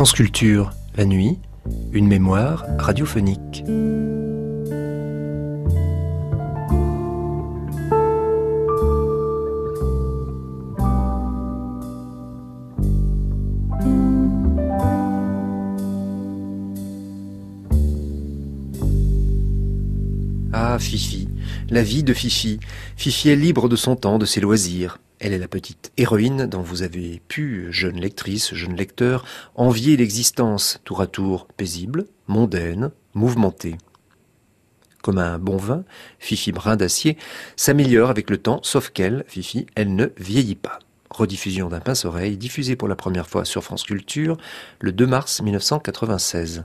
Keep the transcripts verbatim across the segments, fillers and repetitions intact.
France Culture, la nuit, une mémoire radiophonique. Ah, Fifi, la vie de Fifi. Fifi est libre de son temps, de ses loisirs. Elle est la petite héroïne dont vous avez pu, jeune lectrice, jeune lecteur, envier l'existence tour à tour paisible, mondaine, mouvementée. Comme un bon vin, Fifi Brin d'Acier s'améliore avec le temps, sauf qu'elle, Fifi, elle ne vieillit pas. Rediffusion d'un pince-oreille, diffusée pour la première fois sur France Culture le deux mars mille neuf cent quatre-vingt-seize.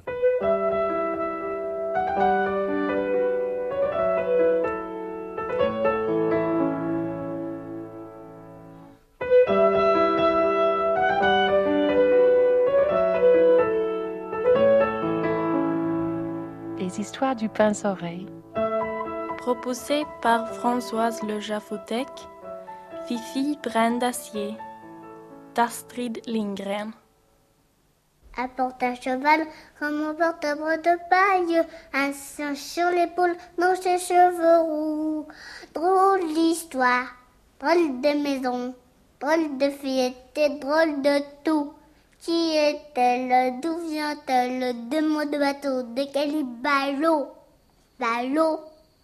Les histoires du pince-oreille. Proposé par Françoise Le Jaffotek, Fifi Brin d'Acier, d'Astrid Lindgren. Apporte un cheval comme on porte un bras de paille, un singe sur l'épaule dans ses cheveux roux. Drôle d'histoire, drôle de maison, drôle de fillette et drôle de tout. Qui est-elle? D'où vient-elle? De mots de bateau, de quel ballot? Ballot.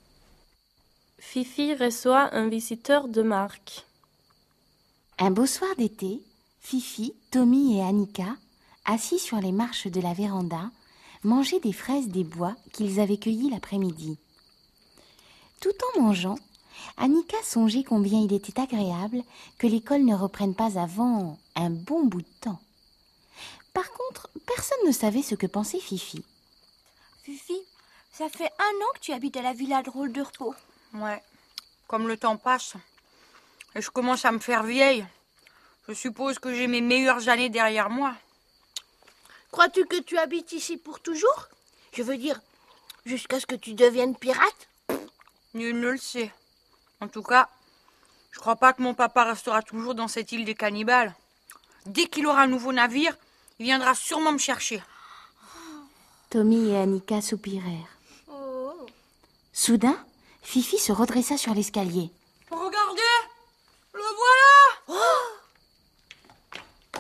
Fifi reçoit un visiteur de marque. Un beau soir d'été, Fifi, Tommy et Annika, assis sur les marches de la véranda, mangeaient des fraises des bois qu'ils avaient cueillies l'après-midi. Tout en mangeant, Annika songeait combien il était agréable que l'école ne reprenne pas avant un bon bout de temps. Par contre, personne ne savait ce que pensait Fifi. Fifi, ça fait un an que tu habites à la villa Drôle de Repos. Ouais, comme le temps passe, et je commence à me faire vieille. Je suppose que j'ai mes meilleures années derrière moi. Crois-tu que tu habites ici pour toujours? Je veux dire, jusqu'à ce que tu deviennes pirate? Nul ne le sait. En tout cas, je crois pas que mon papa restera toujours dans cette île des cannibales. Dès qu'il aura un nouveau navire, il viendra sûrement me chercher. Tommy et Annika soupirèrent. Oh. Soudain, Fifi se redressa sur l'escalier. Regardez, le voilà. Oh.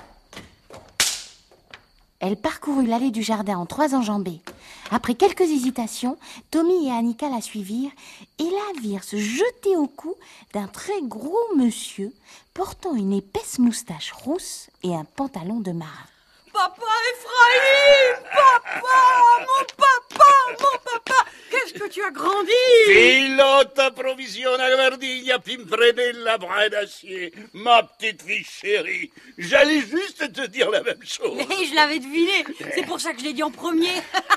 Elle parcourut l'allée du jardin en trois enjambées. Après quelques hésitations, Tommy et Annika la suivirent et la virent se jeter au cou d'un très gros monsieur portant une épaisse moustache rousse et un pantalon de marin. Papa Ephraïm! Papa! Mon papa! Mon papa! Qu'est-ce que tu as grandi! Filota provisione guardigna pimpredella Brin d'Acier, ma petite fille chérie. J'allais juste te dire la même chose. Mais je l'avais deviné. C'est pour ça que je l'ai dit en premier.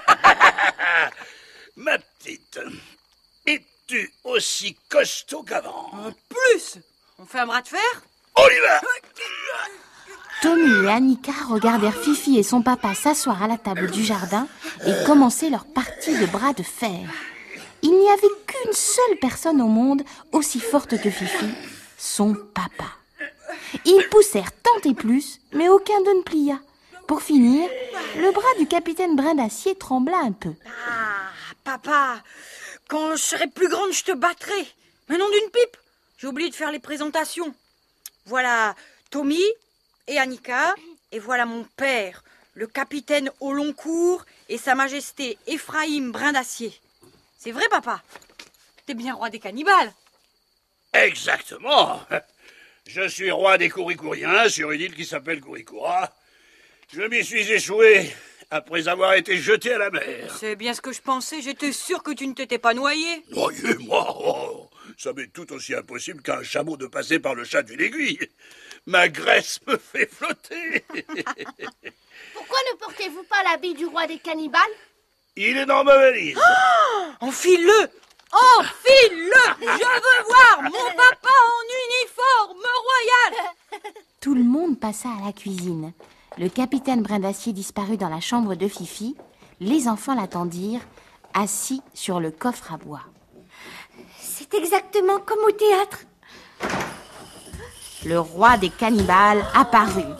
Ma petite, es-tu aussi costaud qu'avant? Euh, plus! On fait un bras de fer? On y va! Tommy et Annika regardèrent Fifi et son papa s'asseoir à la table du jardin et commencer leur partie de bras de fer. Il n'y avait qu'une seule personne au monde aussi forte que Fifi, son papa. Ils poussèrent tant et plus, mais aucun d'eux ne plia. Pour finir, le bras du capitaine Brin d'Acier trembla un peu. Ah, papa, quand je serai plus grande, je te battrai. Mais non d'une pipe. J'ai oublié de faire les présentations. Voilà Tommy et Annika, et voilà mon père, le capitaine au long cours et sa majesté Ephraïm Brin d'Acier. C'est vrai, papa? T'es bien roi des cannibales. Exactement. Je suis roi des Kourikouriens sur une île qui s'appelle Kourikoura. Je m'y suis échoué après avoir été jeté à la mer. C'est bien ce que je pensais. J'étais sûr que tu ne t'étais pas noyé. Noyé, moi? Oh, ça m'est tout aussi impossible qu'un chameau de passer par le chat d'une aiguille. Ma graisse me fait flotter. Pourquoi ne portez-vous pas l'habit du roi des cannibales? Il est dans ma valise. Oh, enfile-le! Enfile-le! Je veux voir mon papa en uniforme royal! Tout le monde passa à la cuisine. Le capitaine Brin d'Acier disparut dans la chambre de Fifi. Les enfants l'attendirent, assis sur le coffre à bois. C'est exactement comme au théâtre. Le roi des cannibales apparut.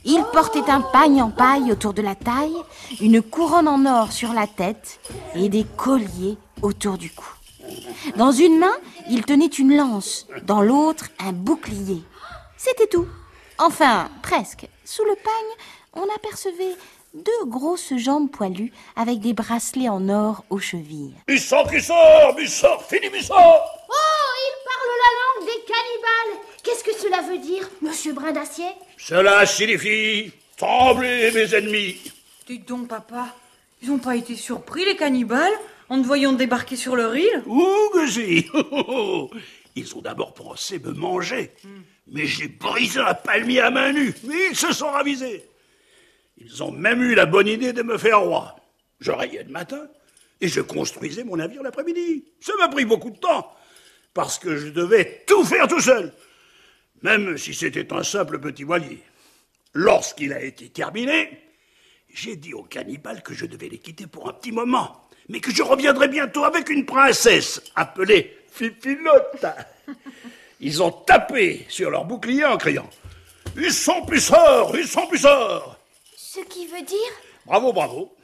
Il portait un pagne en paille autour de la taille, une couronne en or sur la tête et des colliers autour du cou. Dans une main, il tenait une lance, dans l'autre, un bouclier. C'était tout. Enfin, presque. Sous le pagne, on apercevait deux grosses jambes poilues avec des bracelets en or aux chevilles. Bussard qui sort, Bussard, fini Bussard. Oh, il parle la langue des cannibales. Qu'est-ce que cela veut dire, monsieur Brin d'Acier? Cela signifie tremblez, mes ennemis. Dites donc, papa, ils n'ont pas été surpris, les cannibales, en te voyant débarquer sur leur île? Ouh, que si. Ils ont d'abord pensé me manger, mm. mais j'ai brisé un palmier à main nue, mais ils se sont ravisés. Ils ont même eu la bonne idée de me faire roi. Je rayais le matin et je construisais mon navire l'après-midi. Ça m'a pris beaucoup de temps, parce que je devais tout faire tout seul, même si c'était un simple petit voilier. Lorsqu'il a été terminé, j'ai dit aux cannibales que je devais les quitter pour un petit moment, mais que je reviendrais bientôt avec une princesse appelée Fifilotte. Ils ont tapé sur leur bouclier en criant « Ils sont puissants, ils sont puissants !» Ce qui veut dire... Bravo, bravo.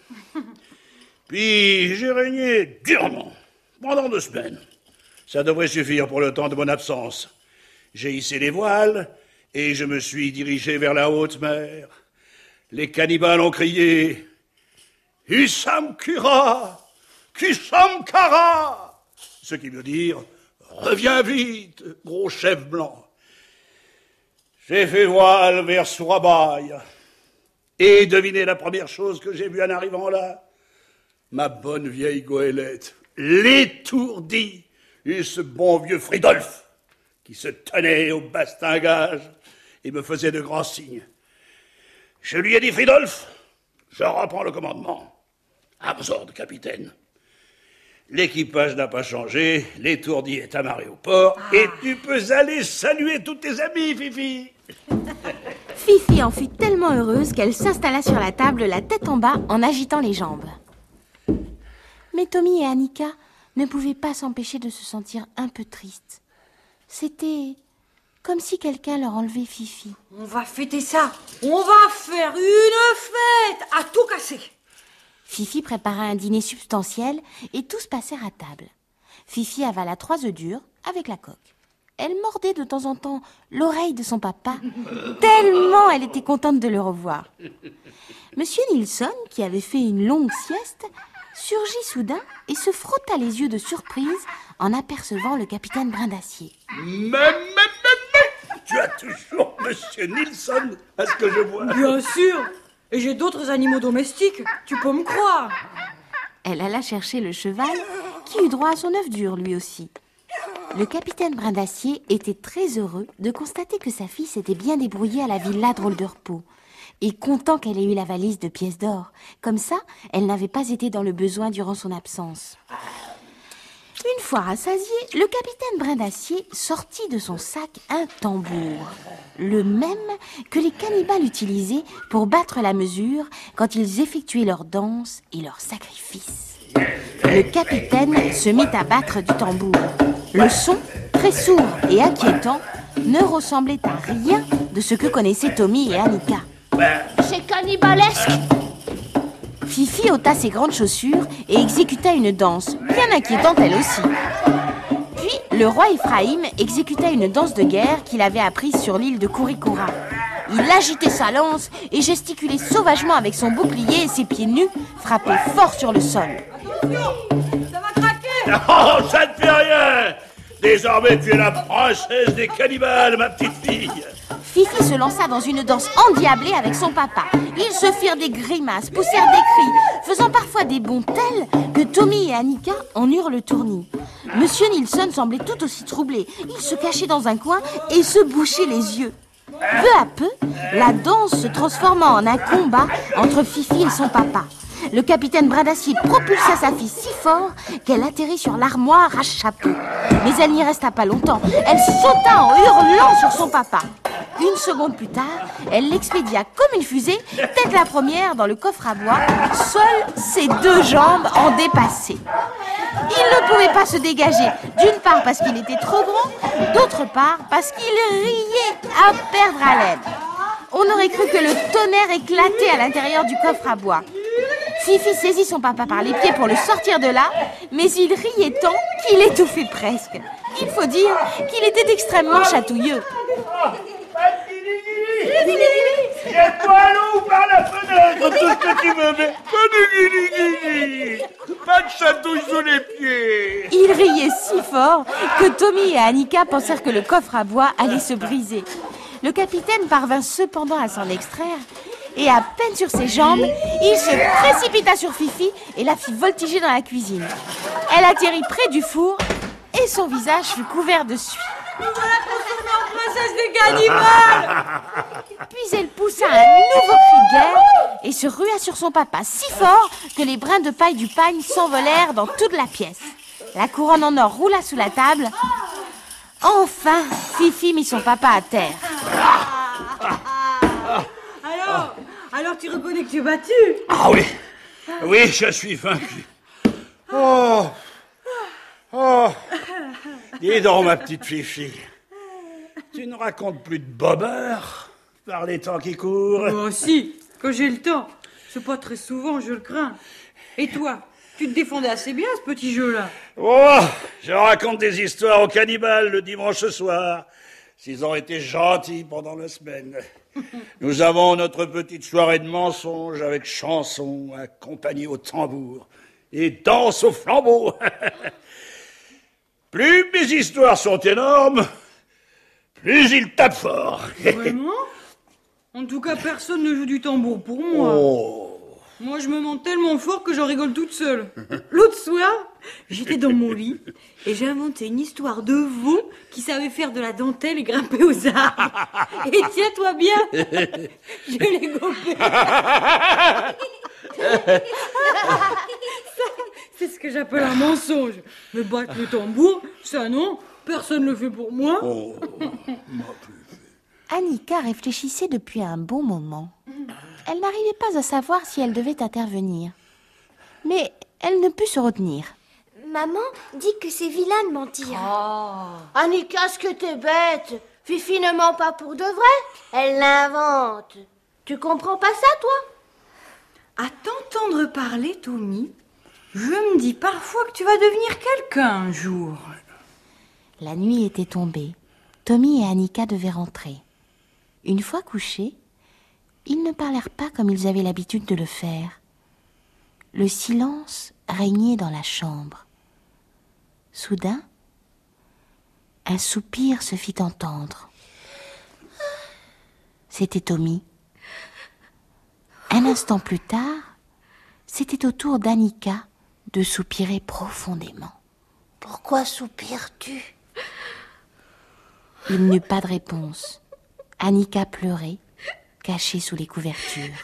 Puis j'ai régné durement pendant deux semaines. Ça devrait suffire pour le temps de mon absence. J'ai hissé les voiles et je me suis dirigé vers la haute mer. Les cannibales ont crié « Issam Kira, Kissam Kara !» Ce qui veut dire « Reviens vite, gros chef blanc !» J'ai fait voile vers Sourabaï. Et devinez la première chose que j'ai vue en arrivant là? Ma bonne vieille goélette, l'étourdie, et ce bon vieux Fridolf, qui se tenait au bastingage et me faisait de grands signes. Je lui ai dit, Fridolf, je reprends le commandement. À vos ordres, capitaine. L'équipage n'a pas changé, l'étourdie est amarrée au port, ah. et tu peux aller saluer tous tes amis, Fifi. Fifi en fut tellement heureuse qu'elle s'installa sur la table, la tête en bas, en agitant les jambes. Mais Tommy et Annika ne pouvaient pas s'empêcher de se sentir un peu tristes. C'était comme si quelqu'un leur enlevait Fifi. On va fêter ça. On va faire une fête à tout casser. Fifi prépara un dîner substantiel et tous passèrent à table. Fifi avala trois œufs durs avec la coque. Elle mordait de temps en temps l'oreille de son papa, tellement elle était contente de le revoir. Monsieur Nilsson, qui avait fait une longue sieste, surgit soudain et se frotta les yeux de surprise en apercevant le capitaine Brin d'Acier. Mais, mais, mais, mais, tu as toujours Monsieur Nilsson, à ce que je vois. Bien sûr. Et j'ai d'autres animaux domestiques, tu peux me croire. Elle alla chercher le cheval, qui eut droit à son œuf dur lui aussi. Le capitaine Brin d'Acier était très heureux de constater que sa fille s'était bien débrouillée à la villa Drôle de Repos, et content qu'elle ait eu la valise de pièces d'or. Comme ça, elle n'avait pas été dans le besoin durant son absence. Une fois rassasié, le capitaine Brin d'Acier sortit de son sac un tambour, le même que les cannibales utilisaient pour battre la mesure quand ils effectuaient leurs danses et leurs sacrifices. Le capitaine se mit à battre du tambour. Le son, très sourd et inquiétant, ne ressemblait à rien de ce que connaissaient Tommy et Annika. C'est cannibalesque. Fifi ôta ses grandes chaussures et exécuta une danse, bien inquiétante elle aussi. Puis, le roi Ephraïm exécuta une danse de guerre qu'il avait apprise sur l'île de Kourikora. Il agitait sa lance et gesticulait sauvagement avec son bouclier et ses pieds nus frappaient fort sur le sol. Attention, ça va craquer. Oh, ça ne fait rien. Désormais, tu es la princesse des cannibales, ma petite fille. Fifi se lança dans une danse endiablée avec son papa. Ils se firent des grimaces, poussèrent des cris, faisant parfois des bonds tels que Tommy et Annika en eurent le tournis. Monsieur Nilsson semblait tout aussi troublé. Il se cachait dans un coin et se bouchait les yeux. Peu à peu, la danse se transforma en un combat entre Fifi et son papa. Le capitaine Brin d'Acier propulsa sa fille si fort qu'elle atterrit sur l'armoire à chapeau. Mais elle n'y resta pas longtemps. Elle sauta en hurlant sur son papa. Une seconde plus tard, elle l'expédia comme une fusée, tête la première dans le coffre à bois, seules ses deux jambes en dépassé. Il ne pouvait pas se dégager, d'une part parce qu'il était trop grand, d'autre part parce qu'il riait à perdre haleine. on aurait cru que le tonnerre éclatait à l'intérieur du coffre à bois. Fifi saisit son papa par les pieds pour le sortir de là, mais il riait tant qu'il étouffait presque. Il faut dire qu'il était extrêmement chatouilleux. Jette-toi à l'eau par la fenêtre, tout ce que tu veux, mais pas de guili-guili, pas de chatouille sous les pieds. Il riait si fort que Tommy et Annika pensèrent que le coffre à bois allait se briser. Le capitaine parvint cependant à s'en extraire et à peine sur ses jambes, il se précipita sur Fifi et la fit voltiger dans la cuisine. Elle atterrit près du four et son visage fut couvert de suie. Nous voilà transformés en princesse des cannibales. Puis elle poussa un nouveau cri de guerre et se rua sur son papa si fort que les brins de paille du pagne s'envolèrent dans toute la pièce. La couronne en or roula sous la table. Enfin, Fifi mit son papa à terre. Alors, alors tu reconnais que tu es battu? Ah oui, oui, je suis vaincu. Oh, oh, dis donc, ma petite Fifi, tu ne racontes plus de bobeur par les temps qui courent? Moi aussi, quand j'ai le temps. C'est pas très souvent, je le crains. Et toi, tu te défendais assez bien, ce petit jeu-là. Oh, je raconte des histoires aux cannibales le dimanche soir, s'ils ont été gentils pendant la semaine. Nous avons notre petite soirée de mensonges avec chansons accompagnées au tambour et danse au flambeau. Plus mes histoires sont énormes, plus ils tapent fort. Vraiment? En tout cas, personne ne joue du tambour pour moi. Oh. Moi, je me monte tellement fort que j'en rigole toute seule. L'autre soir, j'étais dans mon lit et j'ai inventé une histoire de veau qui savait faire de la dentelle et grimper aux arbres. Et tiens-toi bien, je l'ai gopé. C'est ce que j'appelle un mensonge. Mais battre le tambour, ça non, personne ne le fait pour moi. Oh. Annika réfléchissait depuis un bon moment. Elle n'arrivait pas à savoir si elle devait intervenir. Mais elle ne put se retenir. Maman dit que c'est vilain de mentir. Oh. Annika, ce que t'es bête. Fifi ne ment pas pour de vrai. Elle l'invente. Tu comprends pas ça, toi? À t'entendre parler, Tommy, je me dis parfois que tu vas devenir quelqu'un un jour. La nuit était tombée. Tommy et Annika devaient rentrer. Une fois couchés, ils ne parlèrent pas comme ils avaient l'habitude de le faire. Le silence régnait dans la chambre. Soudain, un soupir se fit entendre. C'était Tommy. Un instant plus tard, c'était au tour d'Annika de soupirer profondément. Pourquoi soupires-tu? Il n'eut pas de réponse. Annika pleurait, cachée sous les couvertures.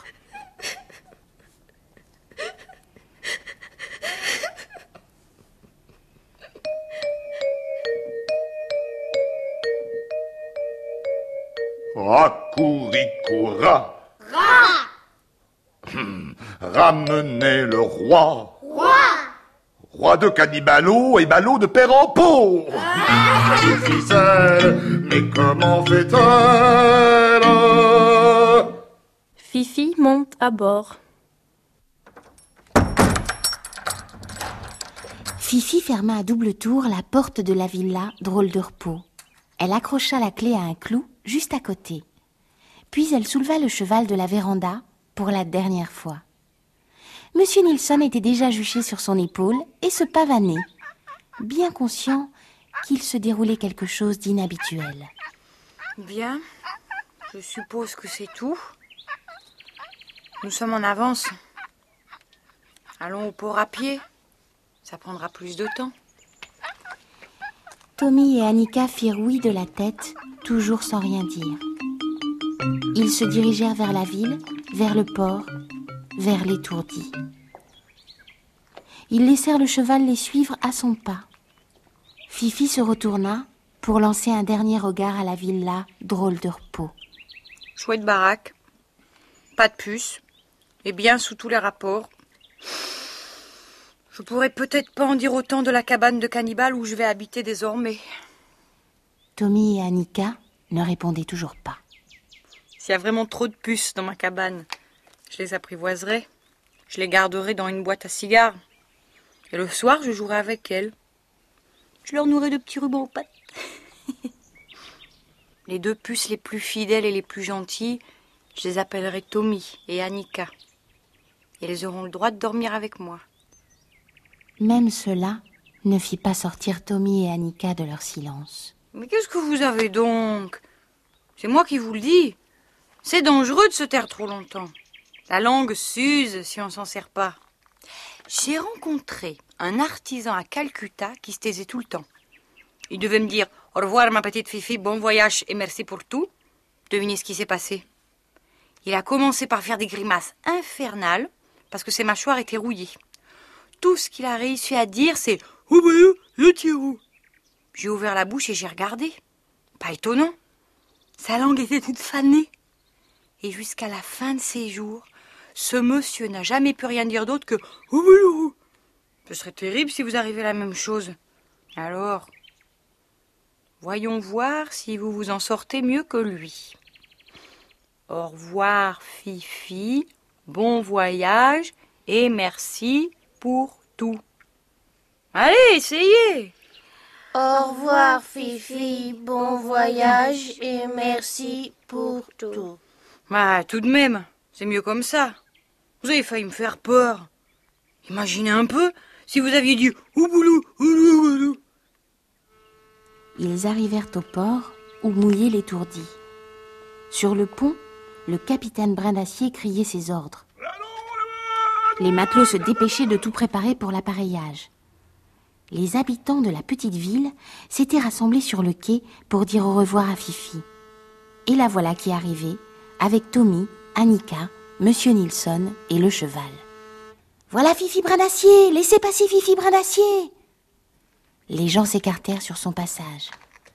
Racouricora. Hum, ramenez le roi. Roi. Roi de Cannibalo et ballot de père en pot. Ah. Ficelle, mais comment fait-elle? Fifi monte à bord. Fifi ferma à double tour la porte de la villa Drôle de Repos. Elle accrocha la clé à un clou juste à côté. Puis elle souleva le cheval de la véranda pour la dernière fois. Monsieur Nilsson était déjà juché sur son épaule et se pavanait, bien conscient qu'il se déroulait quelque chose d'inhabituel. Bien, je suppose que c'est tout. Nous sommes en avance. Allons au port à pied. Ça prendra plus de temps. Tommy et Annika firent oui de la tête, toujours sans rien dire. Ils se dirigèrent vers la ville, vers le port, vers l'étourdi. Ils laissèrent le cheval les suivre à son pas. Fifi se retourna pour lancer un dernier regard à la villa Drôle de Repos. Chouette baraque, pas de puce, et bien sous tous les rapports. Je pourrais peut-être pas en dire autant de la cabane de cannibales où je vais habiter désormais. Tommy et Annika ne répondaient toujours pas. S'il y a vraiment trop de puces dans ma cabane, je les apprivoiserai. Je les garderai dans une boîte à cigares. Et le soir, je jouerai avec elles. Je leur nourrai de petits rubans aux pattes. Les deux puces les plus fidèles et les plus gentilles, je les appellerai Tommy et Annika. Et elles auront le droit de dormir avec moi. Même cela ne fit pas sortir Tommy et Annika de leur silence. Mais qu'est-ce que vous avez donc? C'est moi qui vous le dis. C'est dangereux de se taire trop longtemps. La langue s'use si on s'en sert pas. J'ai rencontré un artisan à Calcutta qui se taisait tout le temps. Il devait me dire « Au revoir ma petite Fifi, bon voyage et merci pour tout ». Devinez ce qui s'est passé. Il a commencé par faire des grimaces infernales parce que ses mâchoires étaient rouillées. Tout ce qu'il a réussi à dire, c'est « Oh ben, le tirou ». J'ai ouvert la bouche et j'ai regardé. Pas étonnant. Sa langue était toute fanée. Et jusqu'à la fin de ses jours, ce monsieur n'a jamais pu rien dire d'autre que « Oh ben, ce serait terrible si vous arrivez à la même chose. Alors, voyons voir si vous vous en sortez mieux que lui. Au revoir, Fifi, bon voyage et merci pour tout. Allez, essayez. Au revoir, Fifi, bon voyage et merci pour tout. Bah, tout de même, c'est mieux comme ça. Vous avez failli me faire peur. Imaginez un peu si vous aviez dit « Ouboulou, ouboulou, ouboulou ». Ils arrivèrent au port où mouillait l'étourdi. Sur le pont, le capitaine Brin d'Acier criait ses ordres. Les matelots se dépêchaient de tout préparer pour l'appareillage. Les habitants de la petite ville s'étaient rassemblés sur le quai pour dire au revoir à Fifi. Et la voilà qui arrivait, avec Tommy, Annika, Monsieur Nilsson et le cheval. « Voilà Fifi Brin d'Acier, laissez passer Fifi Brin d'Acier !» Les gens s'écartèrent sur son passage.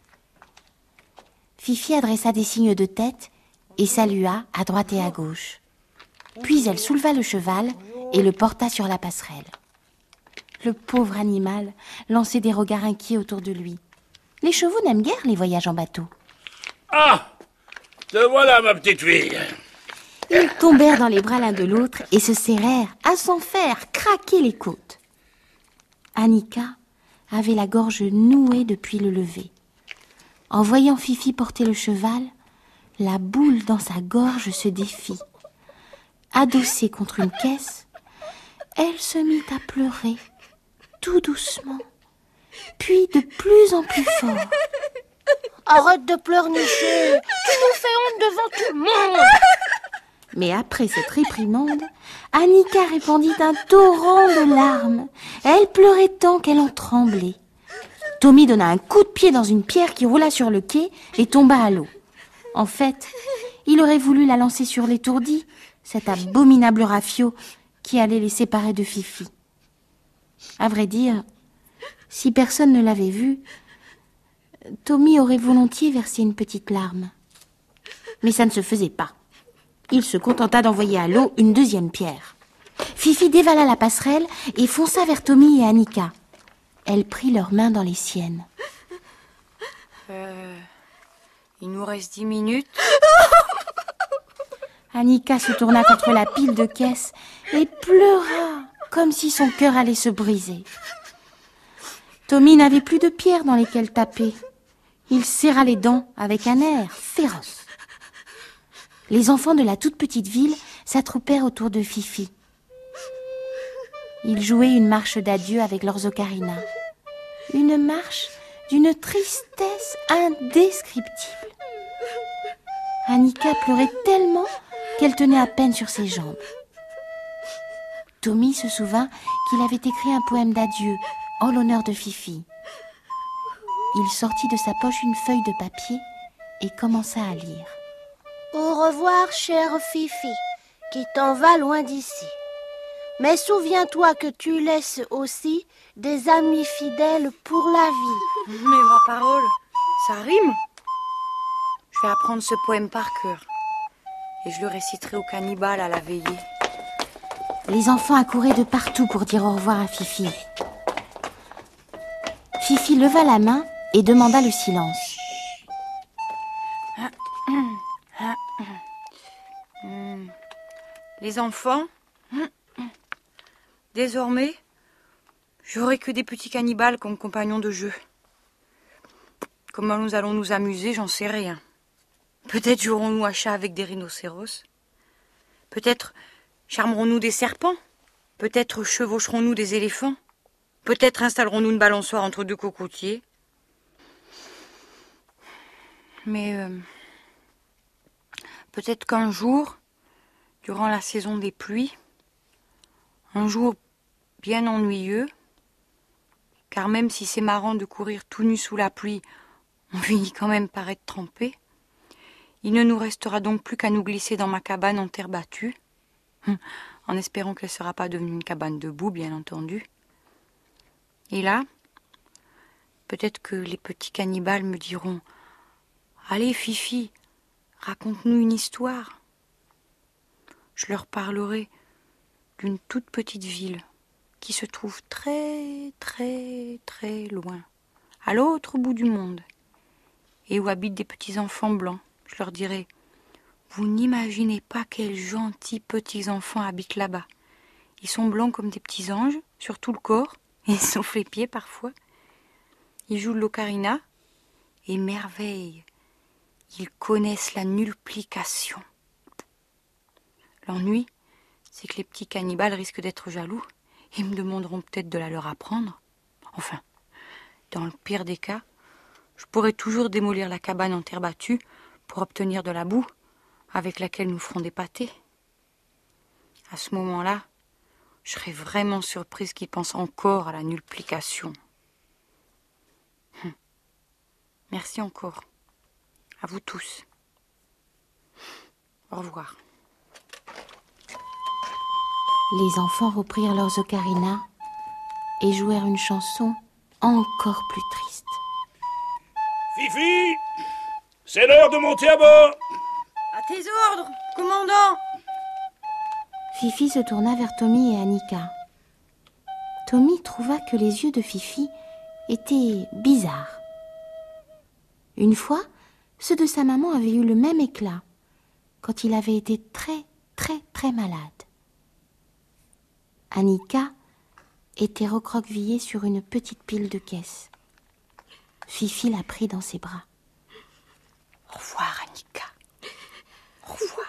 Fifi adressa des signes de tête et salua à droite et à gauche. Puis elle souleva le cheval et le porta sur la passerelle. Le pauvre animal lançait des regards inquiets autour de lui. Les chevaux n'aiment guère les voyages en bateau. « Ah, te voilà, ma petite fille !» Ils tombèrent dans les bras l'un de l'autre et se serrèrent à s'en faire craquer les côtes. Annika avait la gorge nouée depuis le lever. En voyant Fifi porter le cheval, la boule dans sa gorge se défit. Adossée contre une caisse, elle se mit à pleurer, tout doucement, puis de plus en plus fort. « Arrête de pleurnicher, tu nous fais honte devant tout le monde !» Mais après cette réprimande, Annika répandit un torrent de larmes. Elle pleurait tant qu'elle en tremblait. Tommy donna un coup de pied dans une pierre qui roula sur le quai et tomba à l'eau. En fait, il aurait voulu la lancer sur l'étourdi, cet abominable rafio qui allait les séparer de Fifi. À vrai dire, si personne ne l'avait vu, Tommy aurait volontiers versé une petite larme. Mais ça ne se faisait pas. Il se contenta d'envoyer à l'eau une deuxième pierre. Fifi dévala la passerelle et fonça vers Tommy et Annika. Elle prit leurs mains dans les siennes. Euh, il nous reste dix minutes. Annika se tourna contre la pile de caisses et pleura comme si son cœur allait se briser. Tommy n'avait plus de pierres dans lesquelles taper. Il serra les dents avec un air féroce. Les enfants de la toute petite ville s'attroupèrent autour de Fifi. Ils jouaient une marche d'adieu avec leurs ocarinas. Une marche d'une tristesse indescriptible. Annika pleurait tellement qu'elle tenait à peine sur ses jambes. Tommy se souvint qu'il avait écrit un poème d'adieu en l'honneur de Fifi. Il sortit de sa poche une feuille de papier et commença à lire. Au revoir, chère Fifi, qui t'en va loin d'ici. Mais souviens-toi que tu laisses aussi des amis fidèles pour la vie. Mais ma parole, ça rime. Je vais apprendre ce poème par cœur et je le réciterai au cannibale à la veillée. Les enfants accouraient de partout pour dire au revoir à Fifi. Fifi leva la main et demanda le silence. Les enfants, désormais, j'aurai que des petits cannibales comme compagnons de jeu. Comment nous allons nous amuser, j'en sais rien. Peut-être jouerons-nous à chat avec des rhinocéros. Peut-être charmerons-nous des serpents. Peut-être chevaucherons-nous des éléphants. Peut-être installerons-nous une balançoire entre deux cocotiers. Mais euh, peut-être qu'un jour, durant la saison des pluies, un jour bien ennuyeux, car même si c'est marrant de courir tout nu sous la pluie, on finit quand même par être trempé, il ne nous restera donc plus qu'à nous glisser dans ma cabane en terre battue, en espérant qu'elle ne sera pas devenue une cabane de boue, bien entendu. Et là, peut-être que les petits cannibales me diront « Allez, Fifi, raconte-nous une histoire. » Je leur parlerai d'une toute petite ville qui se trouve très, très, très loin, à l'autre bout du monde, et où habitent des petits enfants blancs. Je leur dirai « Vous n'imaginez pas quels gentils petits enfants habitent là-bas. Ils sont blancs comme des petits anges, sur tout le corps, et sauf les pieds parfois. Ils jouent de l'ocarina, et merveille, ils connaissent la nulplication. L'ennui, c'est que les petits cannibales risquent d'être jaloux et me demanderont peut-être de la leur apprendre. Enfin, dans le pire des cas, je pourrais toujours démolir la cabane en terre battue pour obtenir de la boue avec laquelle nous ferons des pâtés. À ce moment-là, je serais vraiment surprise qu'ils pensent encore à la nulplication. Hum. Merci encore. À vous tous. Au revoir. Les enfants reprirent leurs ocarinas et jouèrent une chanson encore plus triste. Fifi, c'est l'heure de monter à bord. À tes ordres, commandant. Fifi se tourna vers Tommy et Annika. Tommy trouva que les yeux de Fifi étaient bizarres. Une fois, ceux de sa maman avaient eu le même éclat, quand il avait été très, très, très malade. Annika était recroquevillée sur une petite pile de caisses. Fifi la prit dans ses bras. Au revoir, Annika. Au revoir.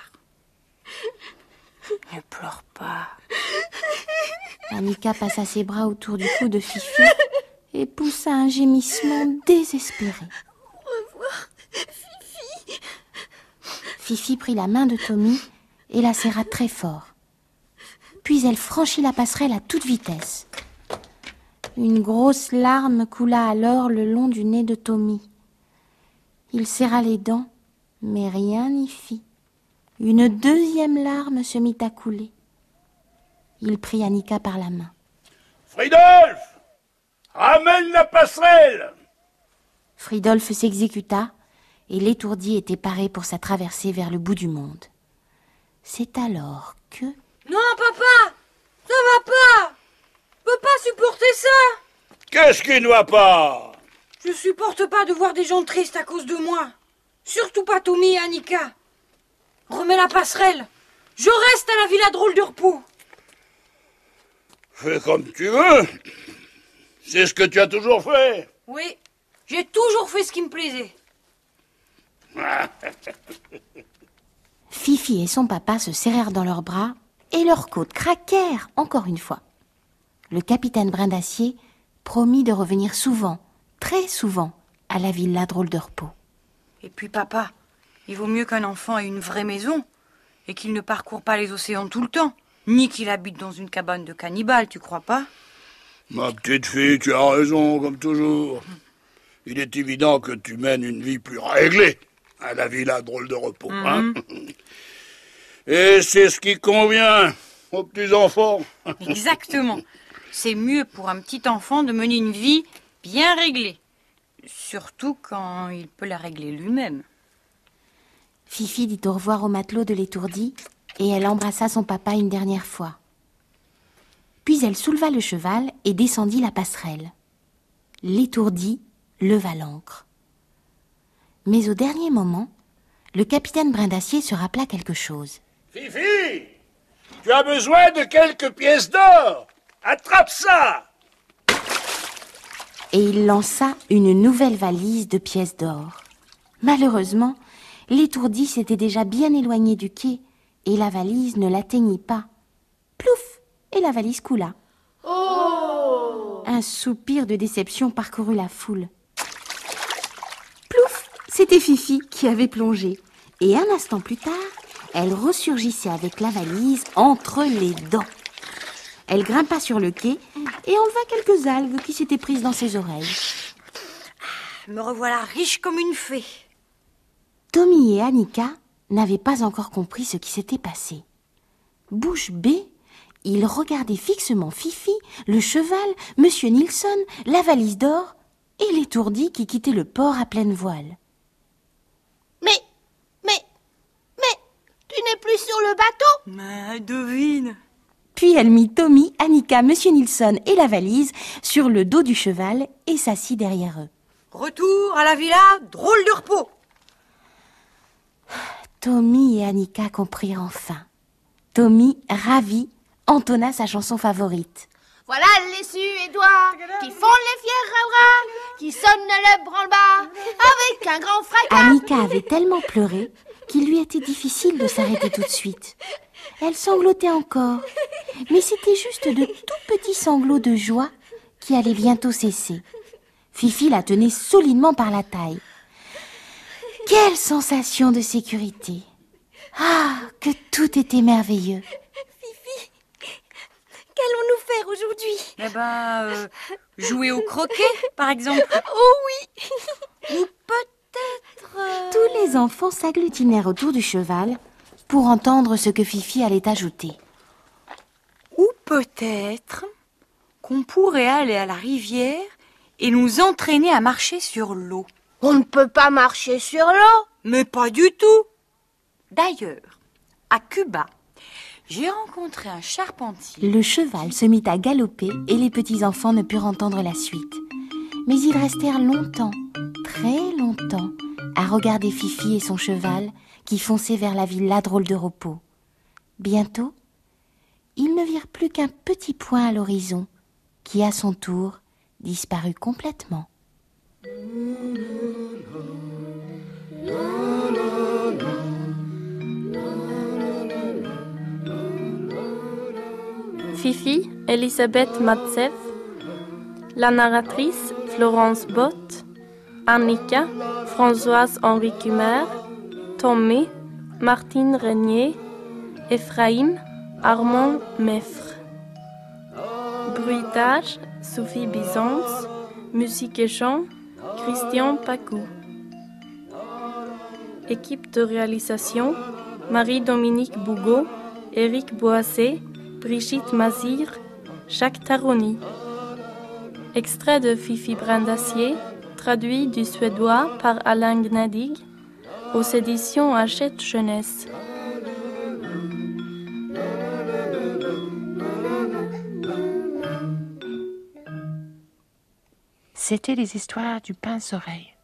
Ne pleure pas. Annika passa ses bras autour du cou de Fifi et poussa un gémissement désespéré. Au revoir, Fifi. Fifi prit la main de Tommy et la serra très fort. Puis elle franchit la passerelle à toute vitesse. Une grosse larme coula alors le long du nez de Tommy. Il serra les dents, mais rien n'y fit. Une deuxième larme se mit à couler. Il prit Annika par la main. Fridolf, ramène la passerelle. Fridolf s'exécuta et l'étourdi était paré pour sa traversée vers le bout du monde. C'est alors que... Non, papa, ça va pas. Je peux pas supporter ça. Qu'est-ce qui ne va pas? Je supporte pas de voir des gens tristes à cause de moi. Surtout pas Tommy et Annika. Remets la passerelle. Je reste à la villa drôle de repos. Fais comme tu veux. C'est ce que tu as toujours fait. Oui, j'ai toujours fait ce qui me plaisait. Fifi et son papa se serrèrent dans leurs bras et leurs côtes craquèrent encore une fois. Le capitaine Brin d'Acier promit de revenir souvent, très souvent, à la villa drôle de repos. Et puis papa, il vaut mieux qu'un enfant ait une vraie maison et qu'il ne parcourt pas les océans tout le temps, ni qu'il habite dans une cabane de cannibales, tu crois pas? Ma petite fille, tu as raison, comme toujours. Il est évident que tu mènes une vie plus réglée à la villa drôle de repos. Mm-hmm. Hein? Et c'est ce qui convient aux petits enfants. Exactement. C'est mieux pour un petit enfant de mener une vie bien réglée. Surtout quand il peut la régler lui-même. Fifi dit au revoir au matelot de l'étourdi et elle embrassa son papa une dernière fois. Puis elle souleva le cheval et descendit la passerelle. L'étourdi leva l'ancre. Mais au dernier moment, le capitaine Brin d'Acier se rappela quelque chose. Fifi, Tu as besoin de quelques pièces d'or. Attrape ça! Et il lança une nouvelle valise de pièces d'or. Malheureusement, l'étourdi s'était déjà bien éloigné du quai et la valise ne l'atteignit pas. Plouf! Et la valise coula. Oh! Un soupir de déception parcourut la foule. Plouf! C'était Fifi qui avait plongé. Et un instant plus tard, elle ressurgissait avec la valise entre les dents. Elle grimpa sur le quai et enleva quelques algues qui s'étaient prises dans ses oreilles. Me revoilà riche comme une fée. Tommy et Annika n'avaient pas encore compris ce qui s'était passé. Bouche bée, ils regardaient fixement Fifi, le cheval, Monsieur Nilsson, la valise d'or et l'étourdi qui quittait le port à pleine voile. Mais, mais, mais, tu n'es plus sur le bateau? Mais devine. Puis elle mit Tommy, Annika, Monsieur Nilsson et la valise sur le dos du cheval et s'assit derrière eux. Retour à la villa, drôle de repos. Tommy et Annika comprirent enfin. Tommy, ravi, entonna sa chanson favorite. Voilà les Suédois qui font les fiers rauras, qui sonnent le branle-bas avec un grand fracas. Annika avait tellement pleuré qu'il lui était difficile de s'arrêter tout de suite. Elle sanglotait encore, mais c'était juste de tout petits sanglots de joie qui allaient bientôt cesser. Fifi la tenait solidement par la taille. Quelle sensation de sécurité! Ah, que tout était merveilleux! Fifi, qu'allons-nous faire aujourd'hui? Eh ben, euh, jouer au croquet, par exemple. Oh oui! Ou peut-être... euh, Tous les enfants s'agglutinèrent autour du cheval pour entendre ce que Fifi allait ajouter. Ou peut-être qu'on pourrait aller à la rivière et nous entraîner à marcher sur l'eau. On ne peut pas marcher sur l'eau. Mais pas du tout. D'ailleurs, à Cuba, j'ai rencontré un charpentier. Le cheval se mit à galoper et les petits-enfants ne purent entendre la suite. Mais ils restèrent longtemps, très longtemps, à regarder Fifi et son cheval qui fonçaient vers la villa drôle de repos. Bientôt, ils ne virent plus qu'un petit point à l'horizon qui, à son tour, disparut complètement. Fifi, Elisabeth Matsev, la narratrice Florence Bott, Annika, Françoise-Henri Cumer, Tommy, Martine Régnier, Ephraim, Armand Meffre. Bruitage, Sophie Byzance, musique et chant, Christian Pacou. Équipe de réalisation, Marie-Dominique Bougot, Éric Boissé, Brigitte Mazir, Jacques Taroni. Extrait de Fifi Brin d'Acier, traduit du suédois par Alain Gnadig, aux éditions Hachette Jeunesse. C'était les histoires du pince-oreille.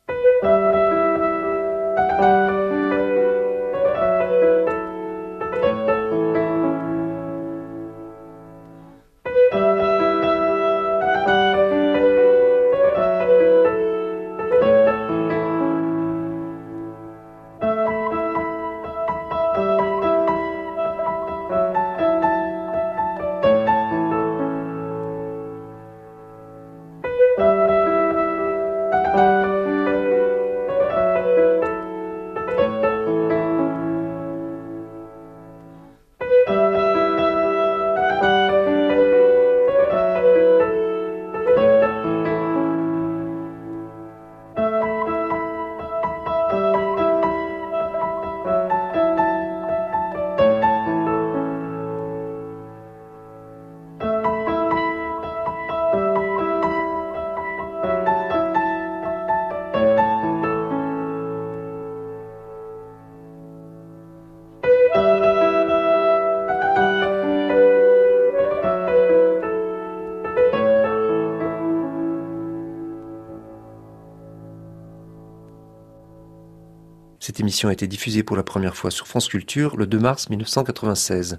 Cette émission a été diffusée pour la première fois sur France Culture le deux mars mille neuf cent quatre-vingt-seize.